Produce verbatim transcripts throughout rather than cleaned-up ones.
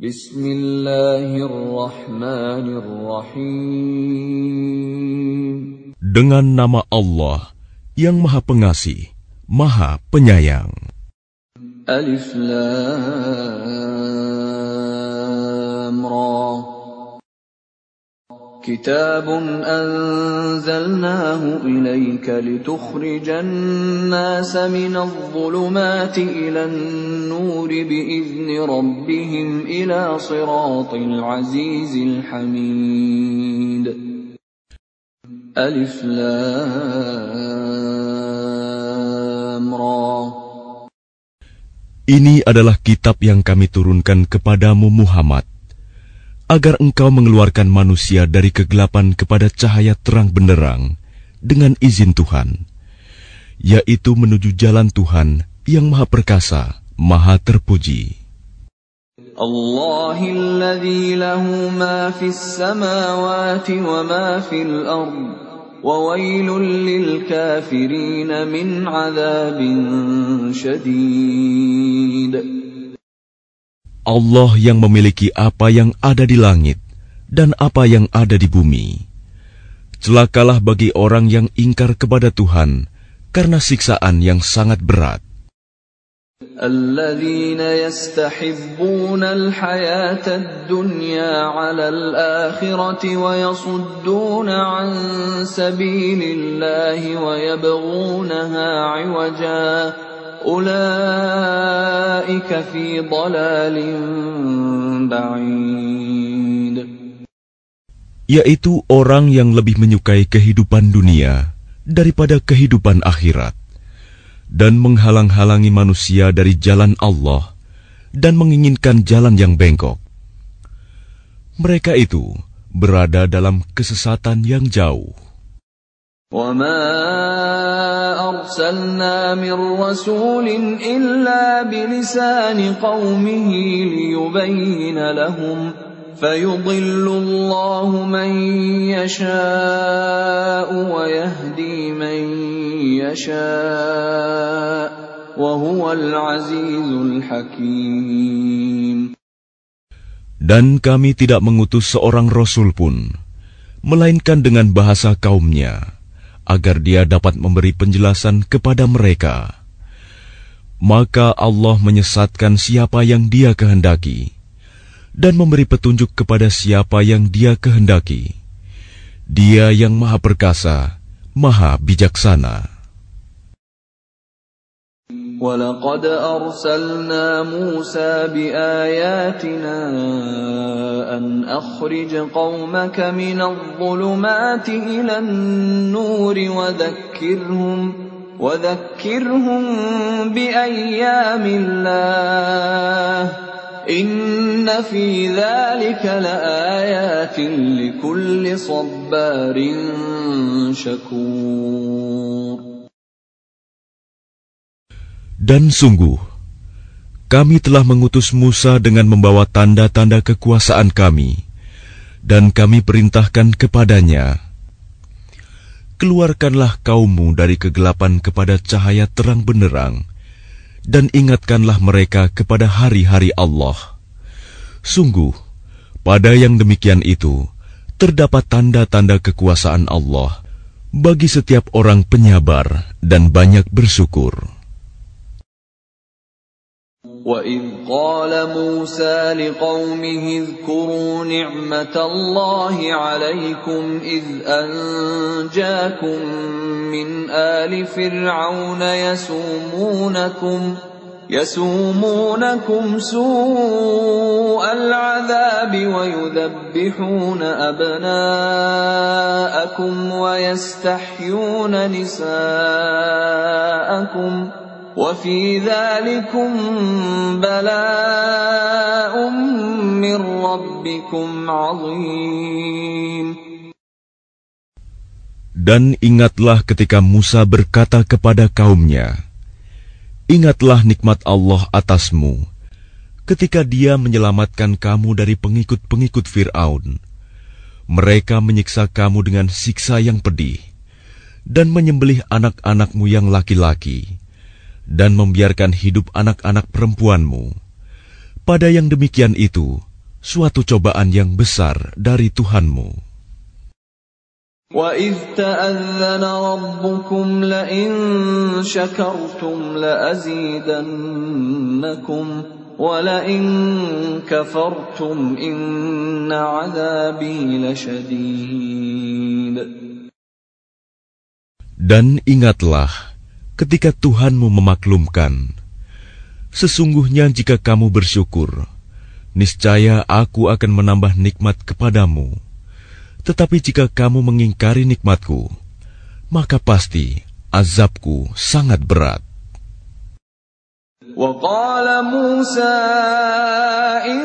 Bismillahirrahmanirrahim. Dengan nama Allah yang Maha Pengasih, Maha Penyayang. Alif Lam Ra. Kitabun anzalnahu ilayka litukhrijan nasa minadh dhulumati ilan nuri biizni rabbihim ila siratil azizil hamid. Alif Lam Ra. Ini adalah kitab yang kami turunkan kepadamu Muhammad, agar engkau mengeluarkan manusia dari kegelapan kepada cahaya terang benderang dengan izin Tuhan, yaitu menuju jalan Tuhan yang Maha Perkasa, Maha Terpuji. Allahilladzi lahu ma fis samawati wa ma fil ard, wa wailul lil kafirin min adzabin syadid. Allah yang memiliki apa yang ada di langit dan apa yang ada di bumi. Celakalah bagi orang yang ingkar kepada Tuhan karena siksaan yang sangat berat. Alladzina yastahibbuna al-hayata ad-dunya 'ala al-akhirati wa yasudduna 'an sabilillahi wa yabghunaha 'iwaja. Ulaika fi dhalalin ba'id. Yaitu orang yang lebih menyukai kehidupan dunia daripada kehidupan akhirat, dan menghalang-halangi manusia dari jalan Allah dan menginginkan jalan yang bengkok. Mereka itu berada dalam kesesatan yang jauh. وَمَا أَرْسَلْنَا مِنْ رَسُولٍ إِلَّا بِلِسَانِ قَوْمِهِ لِيُبَيِّنَ لَهُمْ فَيُضِلُّ اللَّهُ مَنْ يَشَاءُ وَيَهْدِي مَنْ يَشَاءُ وَهُوَ الْعَزِيزُ الْحَكِيمُ. Dan kami tidak mengutus seorang rasul pun, melainkan dengan bahasa kaumnya, agar dia dapat memberi penjelasan kepada mereka. Maka Allah menyesatkan siapa yang Dia kehendaki, dan memberi petunjuk kepada siapa yang Dia kehendaki. Dia yang Maha Perkasa, Maha Bijaksana. وَلَقَدْ أَرْسَلْنَا مُوسَى بِآيَاتِنَا أَنْ أَخْرِجْ قَوْمَكَ مِنَ الظُّلُمَاتِ إِلَى النُّورِ وَذَكِّرْهُمْ وَذَكِّرْهُمْ بِأَيَّامِ اللَّهِ إِنَّ فِي ذَلِكَ لَآيَاتٍ لِكُلِّ صَبَّارٍ شَكُورٍ. Dan sungguh, kami telah mengutus Musa dengan membawa tanda-tanda kekuasaan kami, dan kami perintahkan kepadanya, keluarkanlah kaummu dari kegelapan kepada cahaya terang benderang, dan ingatkanlah mereka kepada hari-hari Allah. Sungguh, pada yang demikian itu, terdapat tanda-tanda kekuasaan Allah bagi setiap orang penyabar dan banyak bersyukur. وَإِذْ قَالَ مُوسَى لِقَوْمِهِ اذْكُرُوا نِعْمَةَ اللَّهِ عَلَيْكُمْ إِذْ أَنْجَاكُمْ مِنْ آلِ فِرْعَوْنَ يَسُومُونَكُمْ يَسُومُونَكُمْ سُوءَ الْعَذَابِ وَيُذَبِّحُونَ أَبْنَاءَكُمْ وَيَسْتَحْيُونَ نِسَاءَكُمْ وَفِي ذَلِكُمْ بَلَاءٌ مِّن رَّبِّكُمْ عَظِيمٌ. Dan ingatlah ketika Musa berkata kepada kaumnya, ingatlah nikmat Allah atasmu, ketika Dia menyelamatkan kamu dari pengikut-pengikut Fir'aun. Mereka menyiksa kamu dengan siksa yang pedih, dan menyembelih anak-anakmu yang laki-laki, dan membiarkan hidup anak-anak perempuanmu. Pada yang demikian itu suatu cobaan yang besar dari Tuhanmu. وَإِذْ تَأَذَّنَ رَبُّكُمْ لَئِن شَكَرْتُمْ لَأَزِيدَنَّكُمْ وَلَئِن كَفَرْتُمْ إِنَّ عَذَابِي لَشَدِيدٌ. Dan ingatlah ketika Tuhanmu memaklumkan, sesungguhnya jika kamu bersyukur, niscaya aku akan menambah nikmat kepadamu. Tetapi jika kamu mengingkari nikmatku, maka pasti azabku sangat berat. وَقَالَ مُوسَى إِن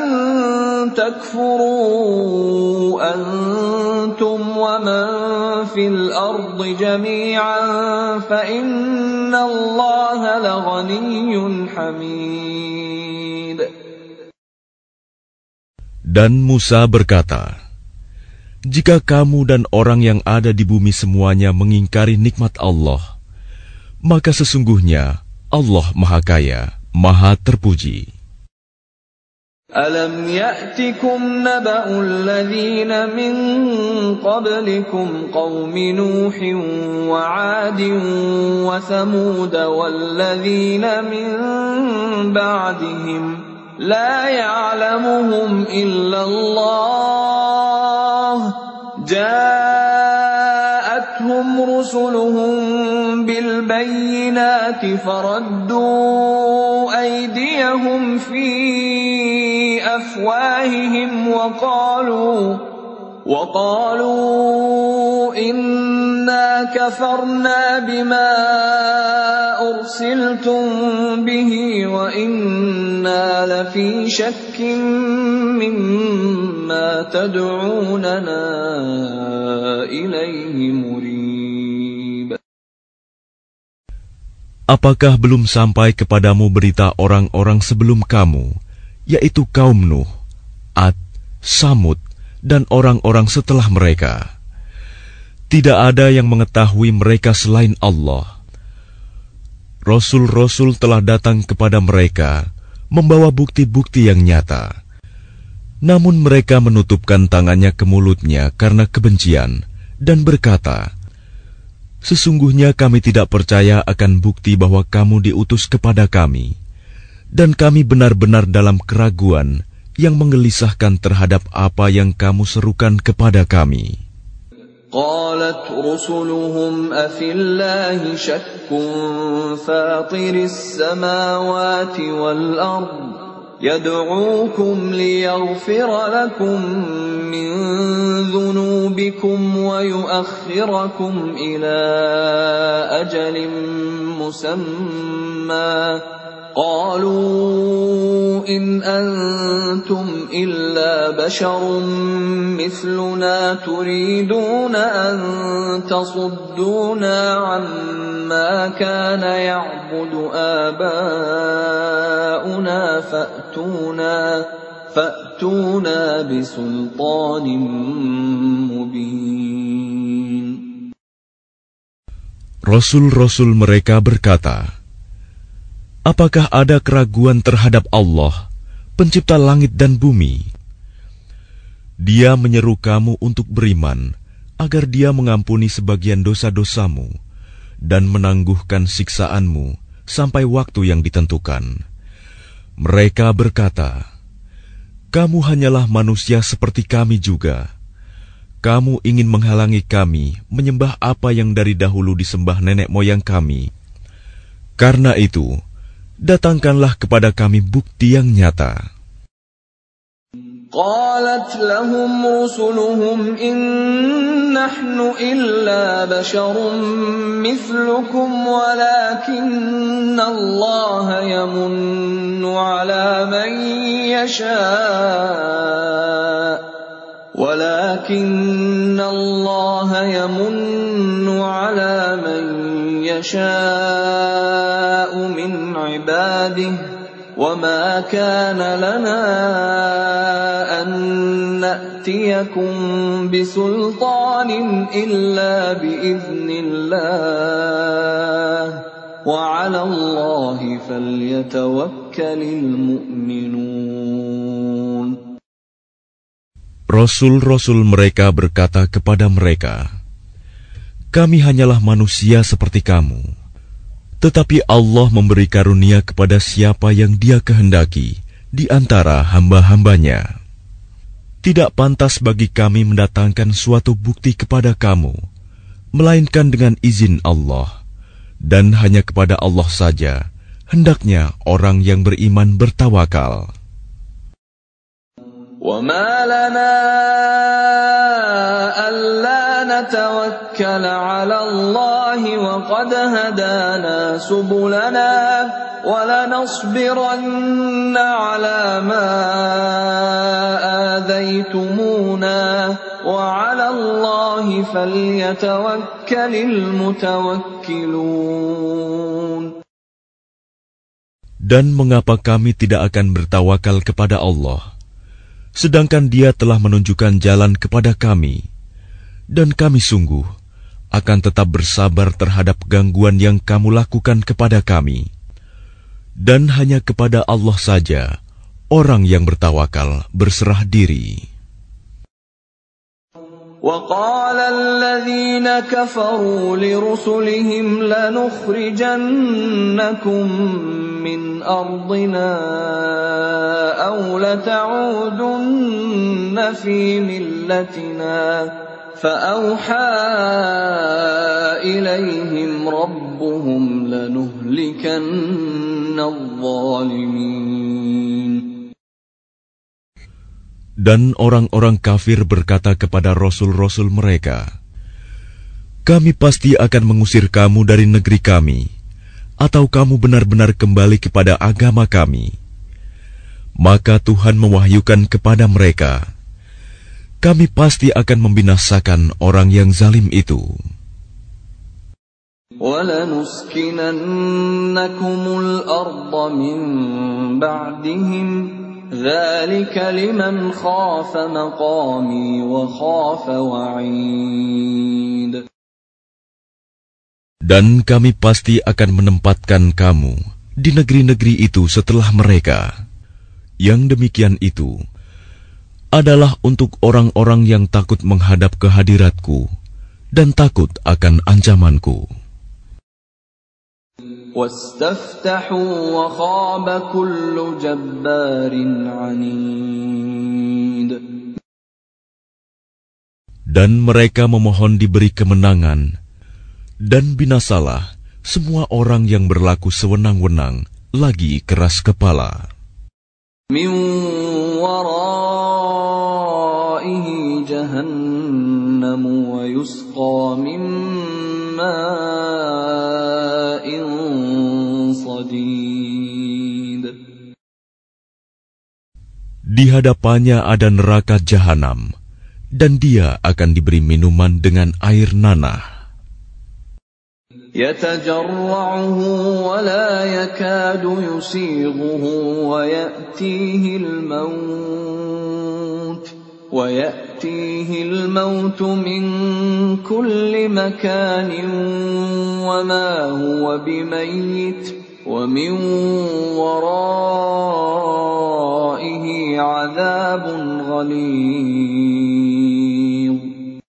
تَكْفُرُوا أَنْتُمْ وَمَنْ فِي الْأَرْضِ جَمِيعًا فَإِنَّ اللَّهَ لَغَنِيٌّ حَمِيدٌ. Dan Musa berkata, jika kamu dan orang yang ada di bumi semuanya mengingkari nikmat Allah, maka sesungguhnya Allah Maha Kaya, Maha Terpuji. أَلَمْ يَأْتِكُمْ نَبَأُ الَّذِينَ مِنْ قَبْلِكُمْ قَوْمِ نُوحٍ وَعَادٍ وَثَمُودَ وَالَّذِينَ مِنْ بَعْدِهِمْ لَا يَعْلَمُهُمْ إِلَّا اللَّهُ جَاءَتْهُمْ رُسُلُهُم بِالْبَيِّنَاتِ فَرَدُّوا أَيْدِيَهُمْ فِي أَفْوَاهِهِمْ وَقَالُوا وَقَالُوا إِنَّا كَفَرْنَا بِمَا أُرْسِلْتُمْ بِهِ وَإِنَّا لَفِي شَكٍّ مِّمَّا تَدْعُونَنَا إِلَيْهِ مُرِيبٍ. Apakah belum sampai kepadamu berita orang-orang sebelum kamu, yaitu kaum Nuh, Ad, Samud, dan orang-orang setelah mereka? Tidak ada yang mengetahui mereka selain Allah. Rasul-rasul telah datang kepada mereka, membawa bukti-bukti yang nyata. Namun mereka menutupkan tangannya ke mulutnya karena kebencian, dan berkata, sesungguhnya kami tidak percaya akan bukti bahwa kamu diutus kepada kami, dan kami benar-benar dalam keraguan yang menggelisahkan terhadap apa yang kamu serukan kepada kami. قالت رسلهم أفي الله شك فاطر السماوات والأرض يدعوكم ليغفر لكم من ذنوبكم ويؤخركم إلى أجل مسمى قالوا إن أنتم إلا بشر مثلنا تريدون أن تصدونا عما كان يعبد آباؤنا فأتونا فأتونا بسلطان مبين. Rasul-rasul mereka berkata, apakah ada keraguan terhadap Allah, pencipta langit dan bumi? Dia menyeru kamu untuk beriman, agar Dia mengampuni sebagian dosa-dosamu dan menangguhkan siksaanmu sampai waktu yang ditentukan. Mereka berkata, kamu hanyalah manusia seperti kami juga. Kamu ingin menghalangi kami menyembah apa yang dari dahulu disembah nenek moyang kami. Karena itu, datangkanlah kepada kami bukti yang nyata. قالت لهم رسلهم إن نحن إلا بشر مثلكم ولكن الله يمن على من يشاء ولكن الله يمن على من يشاء من عباده وما كان لنا أن نأتيكم بسلطان إلا بإذن الله وعلى الله فليتوكل المؤمنون. Rasul-rasul mereka berkata kepada mereka, "Kami hanyalah manusia seperti kamu, tetapi Allah memberi karunia kepada siapa yang Dia kehendaki di antara hamba-hambanya. Tidak pantas bagi kami mendatangkan suatu bukti kepada kamu, melainkan dengan izin Allah, dan hanya kepada Allah saja hendaknya orang yang beriman bertawakal." وَمَا لَنَا أَلَّا نَتَوَكَّلَ عَلَى اللَّهِ وَقَدْ هَدَانَا سُبُلَنَا وَلَنَصْبِرَنَّ عَلَى مَا آذَيْتُمُونَا وَعَلَى اللَّهِ فَلْيَتَوَكَّلِ الْمُتَوَكِّلُونَ. Dan mengapa kami tidak akan bertawakal kepada Allah, sedangkan Dia telah menunjukkan jalan kepada kami, dan kami sungguh akan tetap bersabar terhadap gangguan yang kamu lakukan kepada kami. Dan hanya kepada Allah saja orang yang bertawakal berserah diri. وَقَالَ الَّذِينَ كَفَرُوا لِرُسُلِهِمْ لَنُخْرِجَنَّكُمْ مِنْ أَرْضِنَا أَوْ لَتَعُودُنَّ فِي مِلَّتِنَا فَأَوْحَى إِلَيْهِمْ رَبُّهُمْ لَنُهْلِكَنَّ الظَّالِمِينَ. Dan orang-orang kafir berkata kepada rasul-rasul mereka, "Kami pasti akan mengusir kamu dari negeri kami, atau kamu benar-benar kembali kepada agama kami." Maka Tuhan mewahyukan kepada mereka, "Kami pasti akan membinasakan orang yang zalim itu." وَلَنُسْكِنَنَّكُمُ الْأَرْضَ مِنْ بَعْدِهِمْ ذَلِكَ لِمَنْ خَافَ مَقَامِي وَخَافَ وَعِيدِ. Dan kami pasti akan menempatkan kamu di negeri-negeri itu setelah mereka. Yang demikian itu adalah untuk orang-orang yang takut menghadap kehadiratku dan takut akan ancamanku. وَاسْتَفْتَحُوا وَخَابَ كُلُّ جَبَّارٍ عَنِيدٍ. Dan mereka memohon diberi kemenangan, dan binasalah semua orang yang berlaku sewenang-wenang lagi keras kepala. مِنْ وَرَائِهِ جَهَنَّمُ وَيُسْقَى مِنْ مَاءٍ صَدِيدٍ. Di hadapannya ada neraka jahanam, dan dia akan diberi minuman dengan air nanah. يَتَجَرَّعُهُ وَلَا يَكَادُ يُسِيغُهُ وَيَأْتِيهِ الْمَوْتُ وَيَأْتِيهِ الْمَوْتُ مِنْ كُلِّ مَكَانٍ وَمَا هُوَ بِمَيِّتٍ وَمِنْ وَرَائِهِ عَذَابٌ غَلِيظٌ.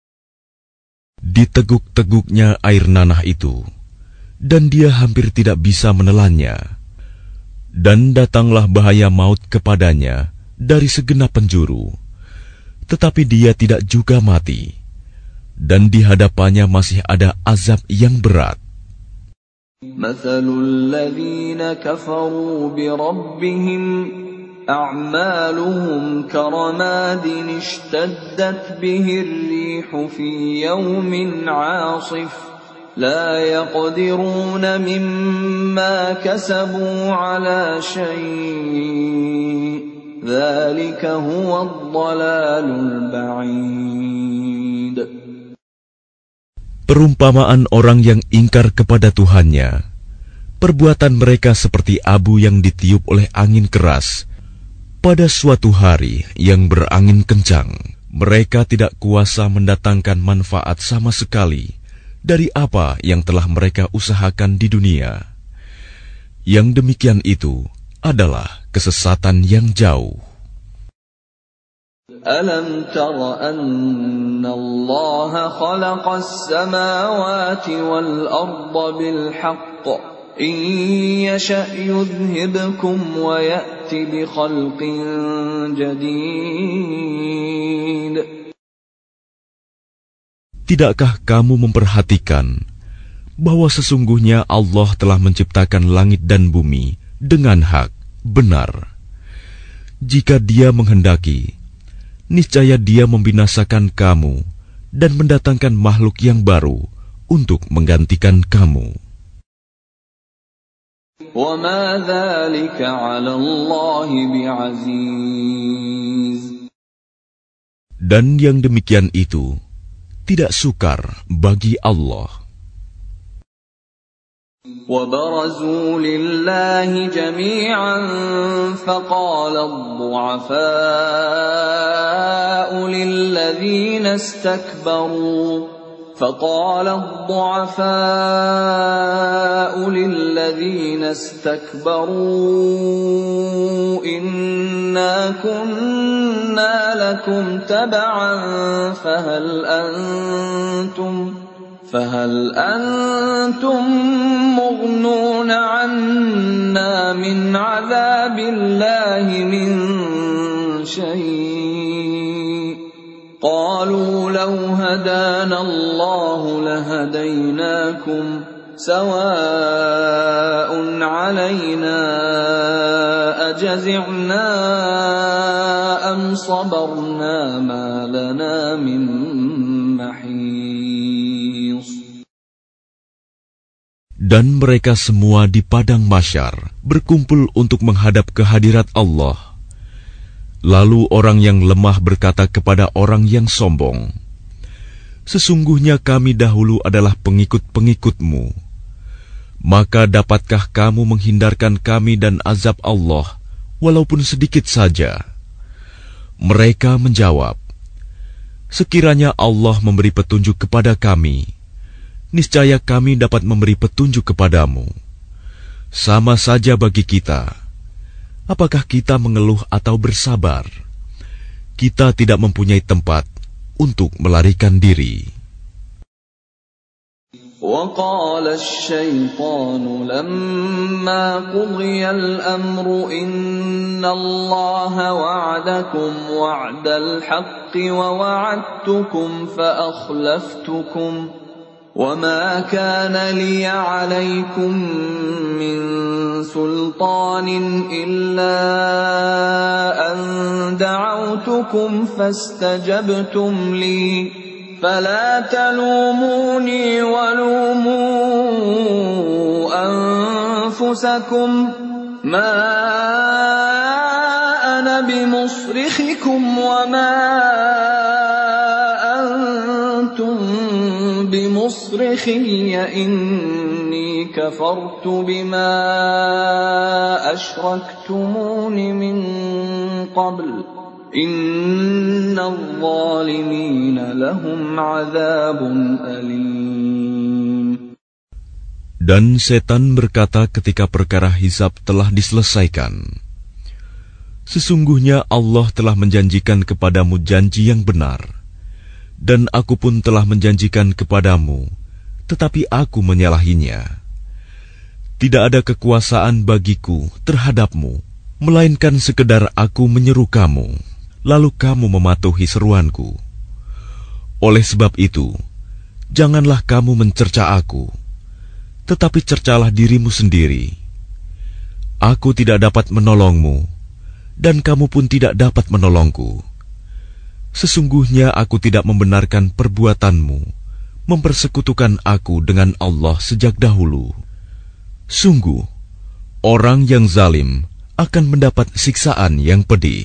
Diteguk-teguknya air nanah itu, dan dia hampir tidak bisa menelannya. Dan datanglah bahaya maut kepadanya dari segenap penjuru, tetapi dia tidak juga mati, dan di hadapannya masih ada azab yang berat. مَثَلُ الَّذِينَ كَفَرُوا بِرَبِّهِمْ أَعْمَالُهُمْ كَرَمَادٍ اشْتَدَّتْ بِهِ الرِّيحُ فِي يَوْمٍ عَاصِفٍ لَا يَقْدِرُونَ مِمَّا كَسَبُوا عَلَى شَيْءٍ ذَلِكَ هُوَ الضَّلَالُ الْبَعِيدُ. Perumpamaan orang yang ingkar kepada Tuhannya, perbuatan mereka seperti abu yang ditiup oleh angin keras pada suatu hari yang berangin kencang. Mereka tidak kuasa mendatangkan manfaat sama sekali dari apa yang telah mereka usahakan di dunia. Yang demikian itu adalah kesesatan yang jauh. ألم تر أن الله خلق السماوات والأرض بالحق إن يشأ يذهبكم ويأت بخلق جديد. Tidakkah kamu memperhatikan bahwa sesungguhnya Allah telah menciptakan langit dan bumi dengan hak, benar. Jika Dia menghendaki, niscaya Dia membinasakan kamu dan mendatangkan makhluk yang baru untuk menggantikan kamu. وَمَا ذَلِكَ عَلَى اللَّهِ بِعَزِيزٍ. Dan yang demikian itu tidak sukar bagi Allah. وَبَرَزُوا لِلَّهِ جَمِيعًا فَقَالَ الضُّعَفَاءُ لِلَّذِينَ اسْتَكْبَرُوا فقال الضعفاء للذين استكبروا إنا كنا لكم تبعا فهل أنتم فهل أنتم مغنون عنا من عذاب الله من شيء قالوا لو هدانا الله لهديناكم سواء علينا أجزعنا أم صبرنا ما لنا من محيص. Dan mereka semua di padang mahsyar berkumpul untuk menghadap kehadirat Allah. Lalu orang yang lemah berkata kepada orang yang sombong, "Sesungguhnya kami dahulu adalah pengikut-pengikutmu. Maka dapatkah kamu menghindarkan kami dan azab Allah, walaupun sedikit saja?" Mereka menjawab, "Sekiranya Allah memberi petunjuk kepada kami, niscaya kami dapat memberi petunjuk kepadamu. Sama saja bagi kita. Apakah kita mengeluh atau bersabar? Kita tidak mempunyai tempat untuk melarikan diri." وقال الشيطان لما قضي الأمر إن الله وعدكم وعد الحق ووعدتكم فأخلفتكم وما كان لي عليكم من سلطان إلا أن دعوتكم فاستجبتم لي فلا تلوموني ولوموا أنفسكم ما أنا بمصرخكم وما أنتم بمصرخي إني كفرت بما أشركتمون من قبل إن الظالمين لهم عذاب أليم. Dan setan berkata ketika perkara hisab telah diselesaikan, "Sesungguhnya Allah telah menjanjikan kepadamu janji yang benar, dan aku pun telah menjanjikan kepadamu, tetapi aku menyalahinya. Tidak ada kekuasaan bagiku terhadapmu, melainkan sekedar aku menyeru kamu, lalu kamu mematuhi seruanku. Oleh sebab itu, janganlah kamu mencerca aku, tetapi cercalah dirimu sendiri. Aku tidak dapat menolongmu, dan kamu pun tidak dapat menolongku. Sesungguhnya aku tidak membenarkan perbuatanmu, mempersekutukan aku dengan Allah sejak dahulu. Sungguh, orang yang zalim akan mendapat siksaan yang pedih."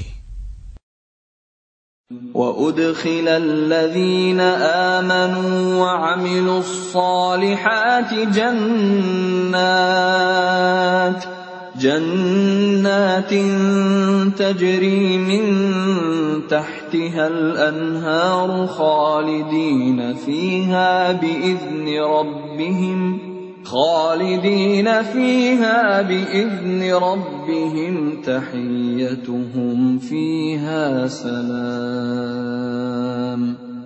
وَأُدْخِلَ الَّذِينَ آمَنُوا وَعَمِلُوا الصَّالِحَاتِ جَنَّاتٍ جَنَّاتٍ تَجْرِي مِنْ تَحْتِهَا الْأَنْهَارُ خَالِدِينَ فِيهَا بِإِذْنِ رَبِّهِمْ خالدين فيها بإذن ربهم تحيتهم فيها سلام.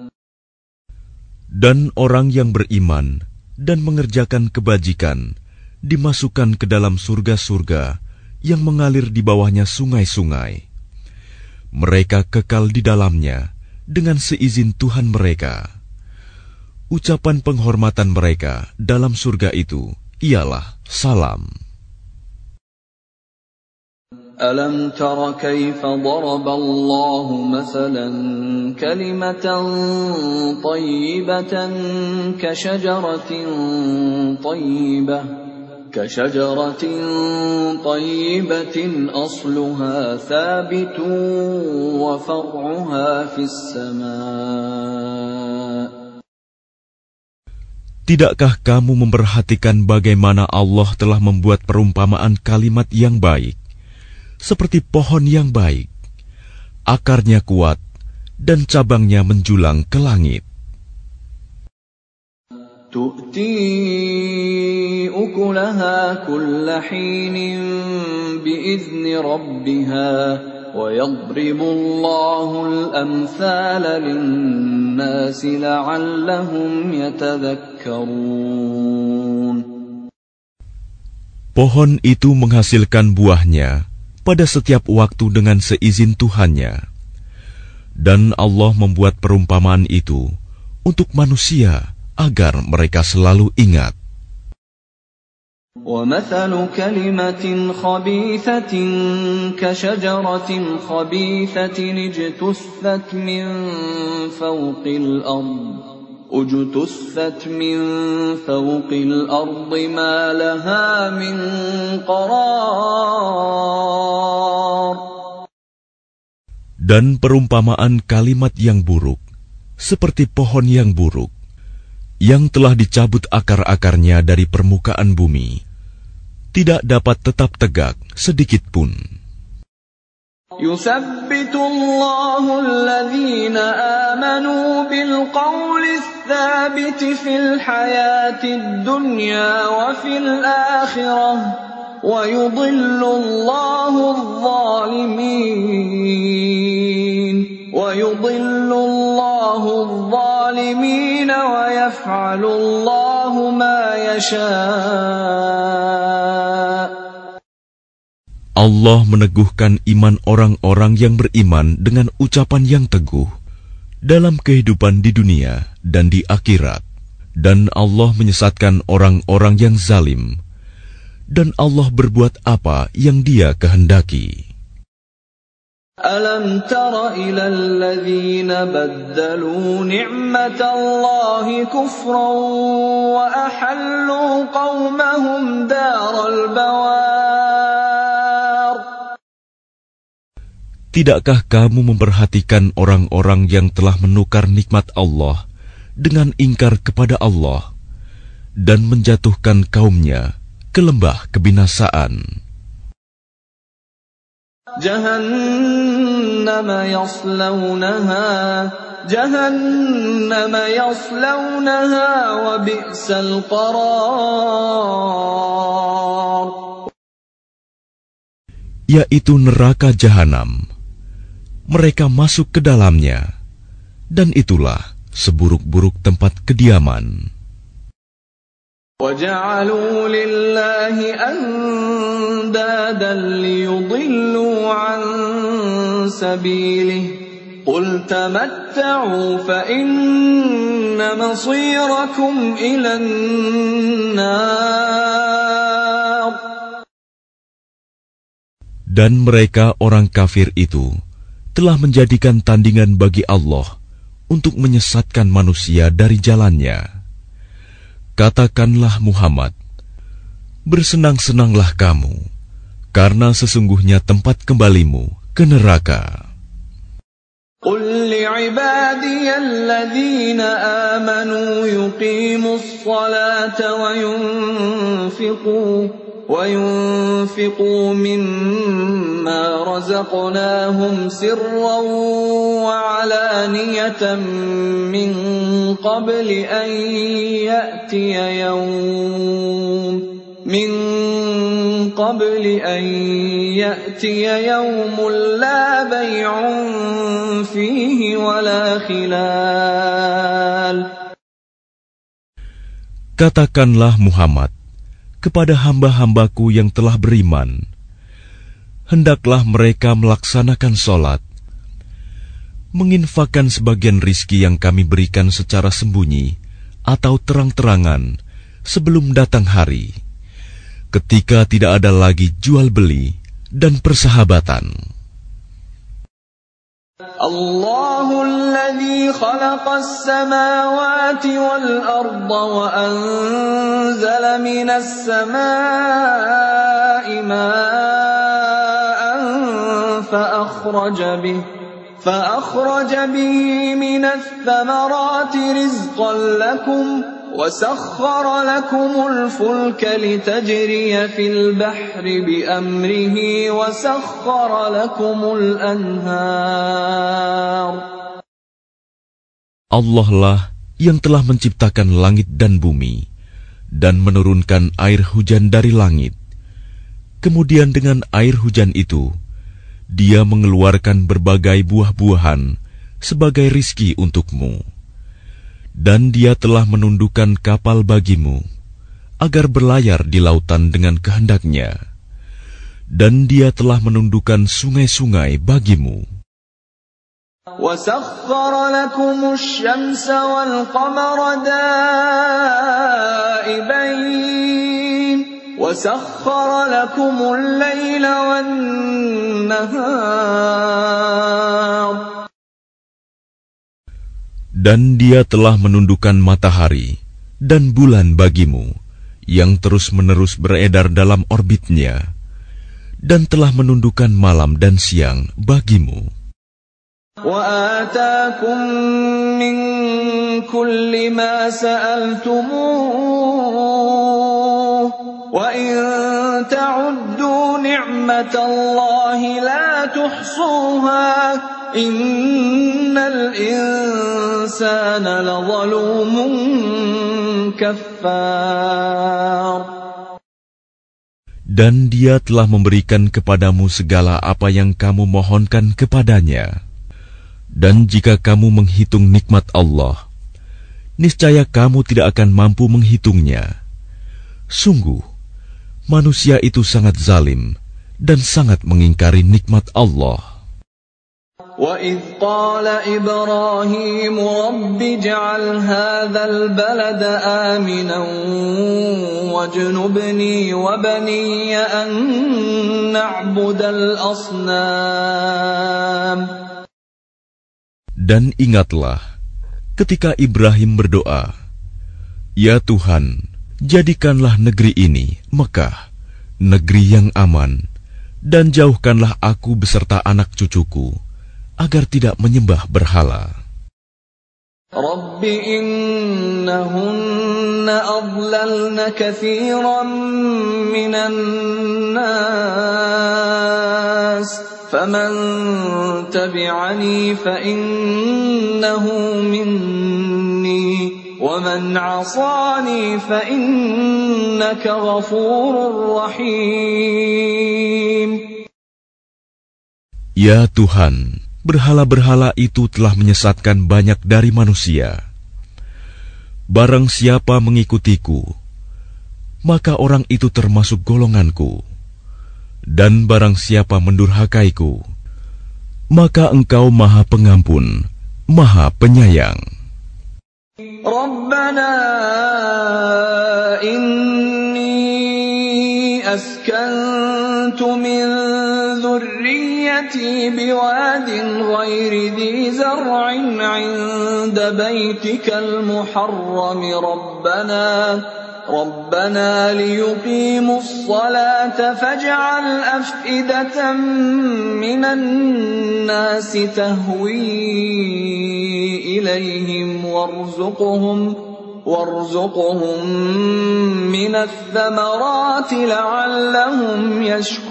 Dan orang yang beriman dan mengerjakan kebajikan dimasukkan ke dalam surga-surga yang mengalir di bawahnya sungai-sungai. Mereka kekal di dalamnya dengan seizin Tuhan mereka. Ucapan penghormatan mereka dalam surga itu ialah salam. Alam tara kaifa daraba Allah mathalan kalimatan tayyibatan ka syajaratin tayyibah ka syajaratin tayyibatin asluha thabitun wa far'uha fis sama'. Tidakkah kamu memperhatikan bagaimana Allah telah membuat perumpamaan kalimat yang baik, seperti pohon yang baik, akarnya kuat, dan cabangnya menjulang ke langit. Tu'ti ukulaha kulla hinin bi'izni rabbiha wa yadribu Allahul amthala linnasi la'allahum yatadhakkarun. Pohon itu menghasilkan buahnya pada setiap waktu dengan seizin Tuhannya. Dan Allah membuat perumpamaan itu untuk manusia agar mereka selalu ingat. وَمَثَلُ كَلِمَةٍ خَبِيثَةٍ كَشَجَرَةٍ خَبِيثَةٍ اجْتُثَّتْ مِنْ فَوْقِ الْأَرْضِ اجْتُثَّتْ مِنْ فَوْقِ الْأَرْضِ مَا لَهَا مِنْ قَرَارٍ. Dan perumpamaan kalimat yang buruk seperti pohon yang buruk yang telah dicabut akar-akarnya dari permukaan bumi, tidak dapat tetap tegak sedikit pun. Yusabbitu Allahu alladhina amanu bil qawli tsabiti fil hayatid dunya wa fil akhirah wa yudhillu Allahu adh-dhalimin wa yudhillu Allahu adh-dhalimin wa yaf'alu Allahu ma yasha'. Allah meneguhkan iman orang-orang yang beriman dengan ucapan yang teguh dalam kehidupan di dunia dan di akhirat. Dan Allah menyesatkan orang-orang yang zalim. Dan Allah berbuat apa yang Dia kehendaki. Alam tara ila alladhina baddalu ni'matallahi kufran wa ahallu qawmahum daral bawar. Tidakkah kamu memperhatikan orang-orang yang telah menukar nikmat Allah dengan ingkar kepada Allah dan menjatuhkan kaumnya ke lembah kebinasaan? Jahannam yaslawnaha Jahannam yaslawnaha wa bi'sal qarar. Yaitu neraka Jahanam. Mereka masuk ke dalamnya, dan itulah seburuk-buruk tempat kediaman. وَجَعَلُوا لِلَّهِ أَنْدَادًا لِيُضِلُّوا عَنْ سَبِيلِهِ قُلْ تَمَتَّعُوا فَإِنَّ مَصِيرَكُمْ إِلَى النَّارِ. Dan mereka orang kafir itu telah menjadikan tandingan bagi Allah untuk menyesatkan manusia dari jalannya. Katakanlah Muhammad, bersenang-senanglah kamu, karena sesungguhnya tempat kembalimu ke neraka. قُلْ لِعِبَادِيَ الَّذِينَ آمَنُوا يُقِيمُوا الصَّلَاةَ وَيُنْفِقُوا وَيُنْفِقُوا مِمَّا رَزَقْنَاهُمْ سِرًّا وَعَلَانِيَةً ثمانية من قبل أن يأتي يوم من قبل أن يأتي يوم لا بيع فيه ولا خلال. Katakanlah Muhammad kepada hamba-hambaku yang telah beriman, hendaklah mereka melaksanakan sholat, menginfakkan sebagian rizki yang kami berikan secara sembunyi atau terang-terangan sebelum datang hari, ketika tidak ada lagi jual-beli dan persahabatan. الله الذي خلق السماوات والأرض وأنزل من السماء ماء فأخرج به فأخرج به من الثمرات رزقا لكم وسخر لكم الفلك لتجري في البحر بأمره وسخر لكم الأنهار. Allah lah yang telah menciptakan langit dan bumi dan menurunkan air hujan dari langit. Kemudian dengan air hujan itu Dia mengeluarkan berbagai buah-buahan sebagai rizki untukmu. Dan Dia telah menundukkan kapal bagimu, agar berlayar di lautan dengan kehendaknya. Dan Dia telah menundukkan sungai-sungai bagimu. وَسَخَّرَ لَكُمُ الشَّمْسَ وَالْقَمَرَ دَائِبَيْنِ وَسَخَّرَ لَكُمُ اللَّيْلَ وَالنَّهَارَ. Dan Dia telah menundukkan matahari dan bulan bagimu, yang terus-menerus beredar dalam orbitnya, dan telah menundukkan malam dan siang bagimu. وَآتَاكُم مِّن كُلِّ مَا سَأَلْتُمُوهُ وَإِن تَعُدُّوا نِعْمَةَ اللَّهِ لَا تُحْصُوهَا إِنَّ الْإِنسَانَ لَظَلُومٌ كَفَّارٌ. Dan Dia telah memberikan kepadamu segala apa yang kamu mohonkan kepadanya. Dan jika kamu menghitung nikmat Allah, niscaya kamu tidak akan mampu menghitungnya. Sungguh, manusia itu sangat zalim dan sangat mengingkari nikmat Allah. وَإِذْ قَالَ إِبْرَاهِيمُ رَبِّ اجْعَلْ هَذَا الْبَلَدَ آمِنًا وَاجْنُبْنِي وَبَنِيَّ أَن نَّعْبُدَ الْأَصْنَامَ. Dan ingatlah ketika Ibrahim berdoa, "Ya Tuhan, jadikanlah negeri ini, Mekah, negeri yang aman, dan jauhkanlah aku beserta anak cucuku, agar tidak menyembah berhala." رَبِّ إِنَّهُنَّ أَضْلَلْنَ كَثِيرًا مِّنَ النَّاسِ فَمَن تَبِعَنِي فَإِنَّهُ مِنِّي وَمَنْ عَصَانِي فَإِنَّكَ غَفُورٌ رَّحِيمٌ. Ya Tuhan, berhala-berhala itu telah menyesatkan banyak dari manusia. Barang siapa mengikutiku, maka orang itu termasuk golonganku. Dan barang siapa mendurhakaiku, maka Engkau Maha Pengampun, Maha Penyayang. Rabbana inni askantu min dhurriyyati biwadin ghairi dhi zar'in 'inda baytikal muharram rabbana ربنا ليقيموا الصلاة فاجعل أفئدة من الناس تهوي إليهم وارزقهم وارزقهم من الثمرات لعلهم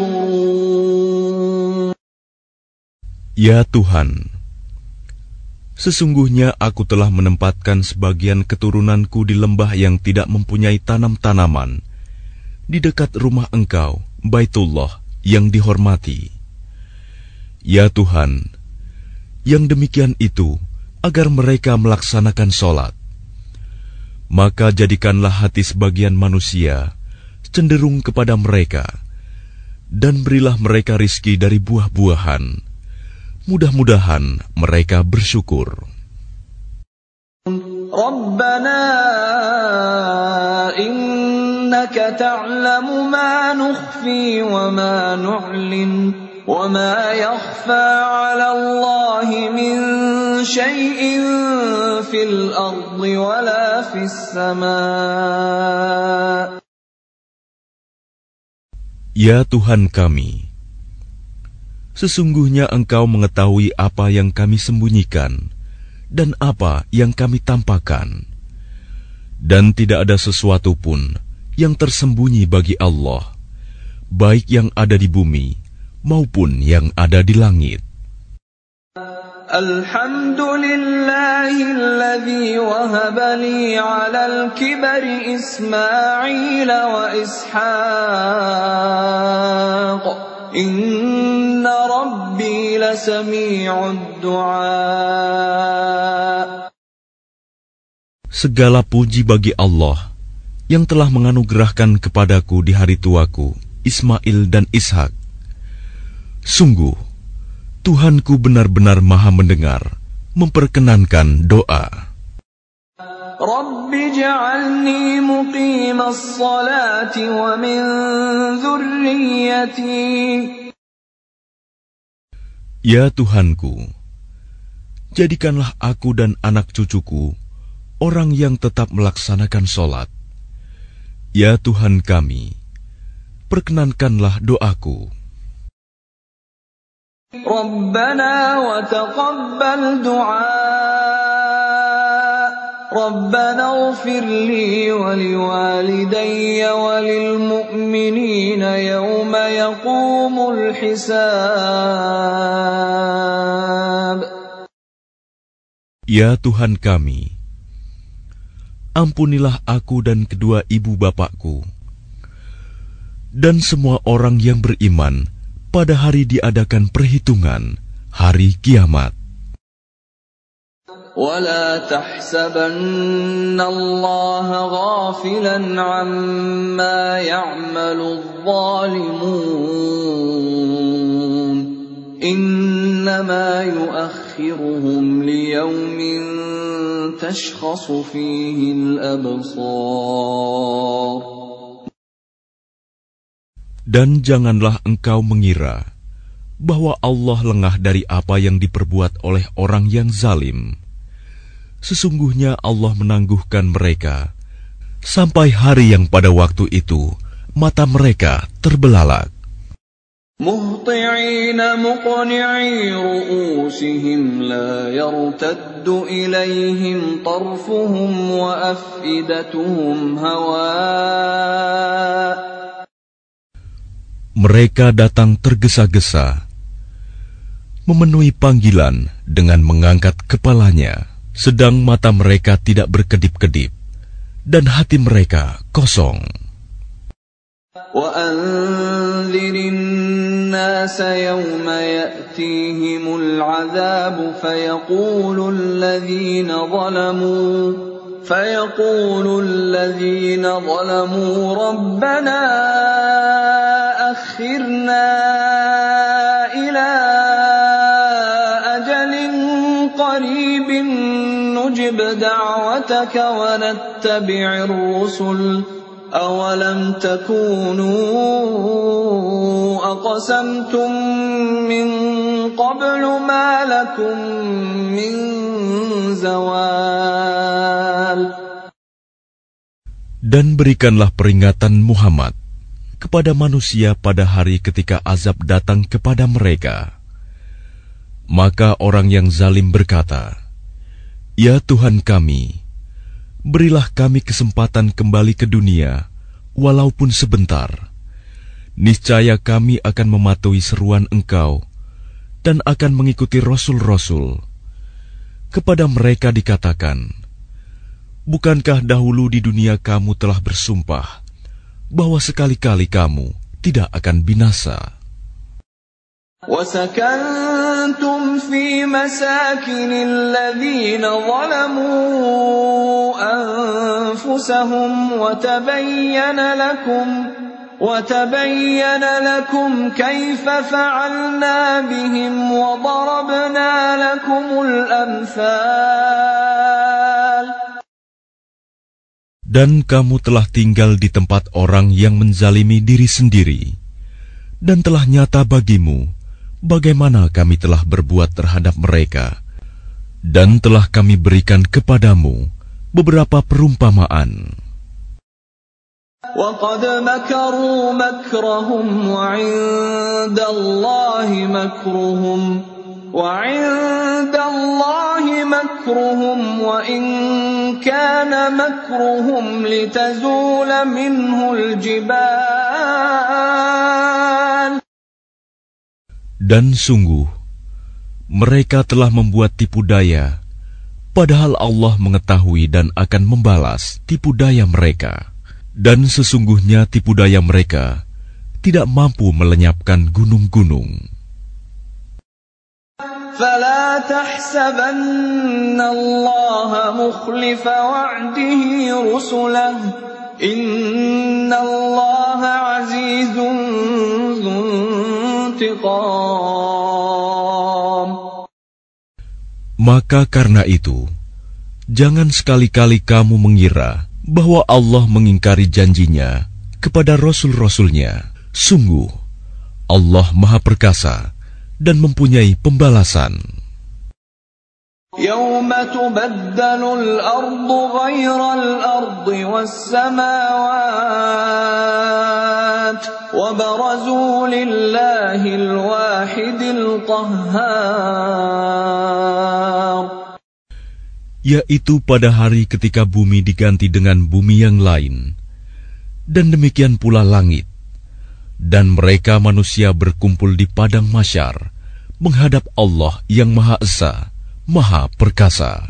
يشكرون. Ya Tuhan, Sesungguhnya aku telah menempatkan sebagian keturunanku di lembah yang tidak mempunyai tanam-tanaman, di dekat rumah Engkau, Baitullah, yang dihormati. Ya Tuhan, yang demikian itu agar mereka melaksanakan sholat. Maka jadikanlah hati sebagian manusia cenderung kepada mereka, dan berilah mereka rizki dari buah-buahan. Mudah-mudahan mereka bersyukur. Rabbana innaka ta'lamu ma nukhfi wa ma nu'lin wa ma yakhfa 'ala Allahi min shay'in fil ardi wa la fis sama'. Ya Tuhan kami, sesungguhnya Engkau mengetahui apa yang kami sembunyikan dan apa yang kami tampakkan, dan tidak ada sesuatu pun yang tersembunyi bagi Allah, baik yang ada di bumi maupun yang ada di langit. Alhamdulillahilladzi wahaba li 'alal kibari Ismail wa Ishaq. Inna Rabbi lasami'ud du'a. Segala puji bagi Allah yang telah menganugerahkan kepadaku di hari tuaku Ismail dan Ishak. Sungguh Tuhanku benar-benar maha mendengar, memperkenankan doa. Rabbi ja'alni muqimas salati wa min dhurriyyati. Ya Tuhanku, jadikanlah aku dan anak cucuku orang yang tetap melaksanakan sholat. Ya Tuhan kami, perkenankanlah doaku. Rabbana wa taqabbal du'a. Rabbana ighfir li wa liwalidayya wa lil mu'minina yawma yaqumul hisab. Ya Tuhan kami, ampunilah aku dan kedua ibu bapakku, dan semua orang yang beriman pada hari diadakan perhitungan, hari kiamat. وَلَا تَحْسَبَنَّ اللَّهَ غَافِلًا عَمَّا يَعْمَلُ الظَّالِمُونَ إِنَّمَا يُؤَخِّرُهُمْ لِيَوْمٍ تَشْخَصُ فِيهِ الْأَبْصَارُ. Dan janganlah engkau mengira bahwa Allah lengah dari apa yang diperbuat oleh orang yang zalim. Sesungguhnya Allah menangguhkan mereka sampai hari yang pada waktu itu mata mereka terbelalak. Muhti'ina muqni'i ru'usihim la yartaddu ilayhim tarfuhum wa af'idatuhum hawa'. Mereka datang tergesa-gesa, memenuhi panggilan dengan mengangkat kepalanya, sedang mata mereka tidak berkedip-kedip, dan hati mereka kosong. وَأَنذِرِ النَّاسَ يَوْمَ يَأْتِيهِمُ الْعَذَابُ فَيَقُولُ الَّذِينَ ظَلَمُوا فَيَقُولُ الَّذِينَ ظَلَمُوا رَبَّنَا أَخِّرْنَا إِلَى أَجَلٍ قَرِيبٍ نُجِبْ دَعْوَتَكَ وَنَتَّبِعِ الرُّسُلَ أَوَلَمْ تَكُونُوا أَقْسَمْتُم مِّن قَبْلُ مَا لَكُم مِّن زَوَالٍ. Dan berikanlah peringatan Muhammad kepada manusia pada hari ketika azab datang kepada mereka. Maka orang yang zalim berkata, Ya Tuhan kami, berilah kami kesempatan kembali ke dunia, walaupun sebentar. Niscaya kami akan mematuhi seruan Engkau dan akan mengikuti Rasul-Rasul. kepada mereka dikatakan, bukankah dahulu di dunia kamu telah bersumpah bahwa sekali-kali kamu tidak akan binasa? وَسَكَنْتُمْ فِي مَسَاكِنِ الَّذِينَ ظَلَمُوا أَنفُسَهُمْ وَتَبَيَّنَ لَكُمْ وَتَبَيَّنَ لَكُمْ كَيْفَ فَعَلْنَا بِهِمْ وَضَرَبْنَا لَكُمُ الْأَمْثَالَ. Dan kamu telah tinggal di tempat orang yang menzalimi diri sendiri, dan telah nyata bagimu bagaimana kami telah berbuat terhadap mereka, dan telah kami berikan kepadamu beberapa perumpamaan. وَقَدْ مَكَرُوا مَكْرَهُمْ وَعِندَ اللَّهِ مَكْرُهُمْ وَعِندَ اللَّهِ مَكْرُهُمْ وَإِنْ كَانَ مَكْرُهُمْ لِتَزُولَ مِنْهُ الْجِبَالُ. Dan sungguh, mereka telah membuat tipu daya, padahal Allah mengetahui dan akan membalas tipu daya mereka. Dan sesungguhnya tipu daya mereka tidak mampu melenyapkan gunung-gunung. فَلَا تَحْسَبَنَّ اللَّهَ مُخْلِفَ وَعْدِهِ رُسُلَهُ إِنَّ اللَّهَ عَزِيزٌ ذُو انتِقَامٍ. Maka karena itu, jangan sekali-kali kamu mengira bahwa Allah mengingkari janjinya kepada Rasul-Rasulnya. Sungguh, Allah Maha Perkasa dan mempunyai pembalasan. يَوْمَ تُبَدَّلُ الْأَرْضُ غَيْرَ الْأَرْضِ وَالسَّمَاوَاتُ وَبَرَزُوا لِلَّهِ الْوَاحِدِ الْقَهَّارِ. Yaitu pada hari ketika bumi diganti dengan bumi yang lain, dan demikian pula langit. Dan mereka manusia berkumpul di padang mahsyar menghadap Allah yang Maha Esa, Maha Perkasa.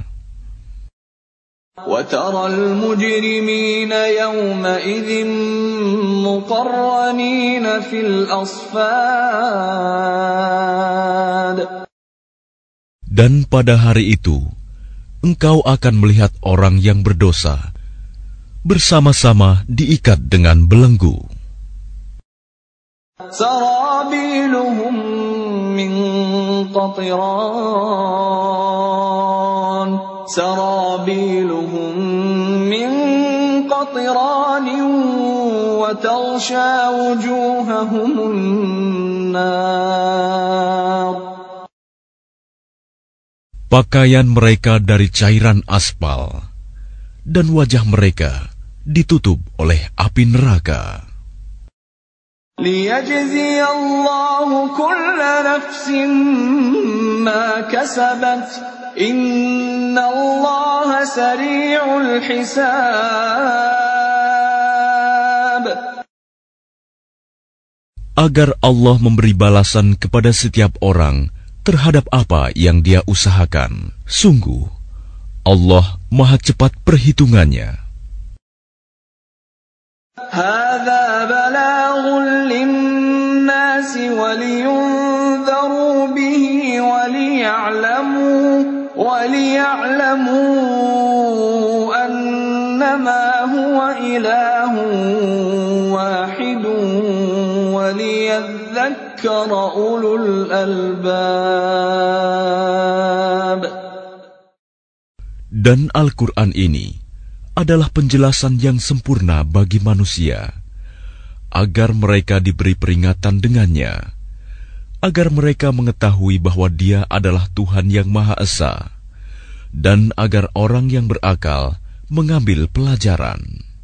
وَتَرَى الْمُجْرِمِينَ يَوْمَئِذٍ مُقَرَّنِينَ فِي الْأَصْفَادِ. Dan pada hari itu, engkau akan melihat orang yang berdosa bersama-sama diikat dengan belenggu. سرابيلهم من قطران سرابيلهم من قطران وتغشى وجوههم النار. Pakaian mereka dari cairan aspal, dan wajah mereka ditutup oleh api neraka. لِيَجْزِيَ اللَّهُ كُلَّ نَفْسٍ مَا كَسَبَتْ إِنَّ اللَّهَ سَرِيعُ الْحِسَابِ. Agar Allah memberi balasan kepada setiap orang terhadap apa yang dia usahakan. Sungguh, Allah Maha cepat perhitungannya. هَذَا بَلَاغٌ لِلنَّاسِ وَلِيُنذَرُوا بِهِ وَلِيَعْلَمُوا وَلِيَعْلَمُوا أَنَّمَا هُوَ إِلَٰهٌ وَاحِدٌ وَلِيَذَّكَّرَ أُولُو الْأَلْبَابِ. Dan Al-Quran ini adalah penjelasan yang sempurna bagi manusia, agar mereka diberi peringatan dengannya, agar mereka mengetahui bahwa Dia adalah Tuhan yang Maha Esa, dan agar orang yang berakal mengambil pelajaran.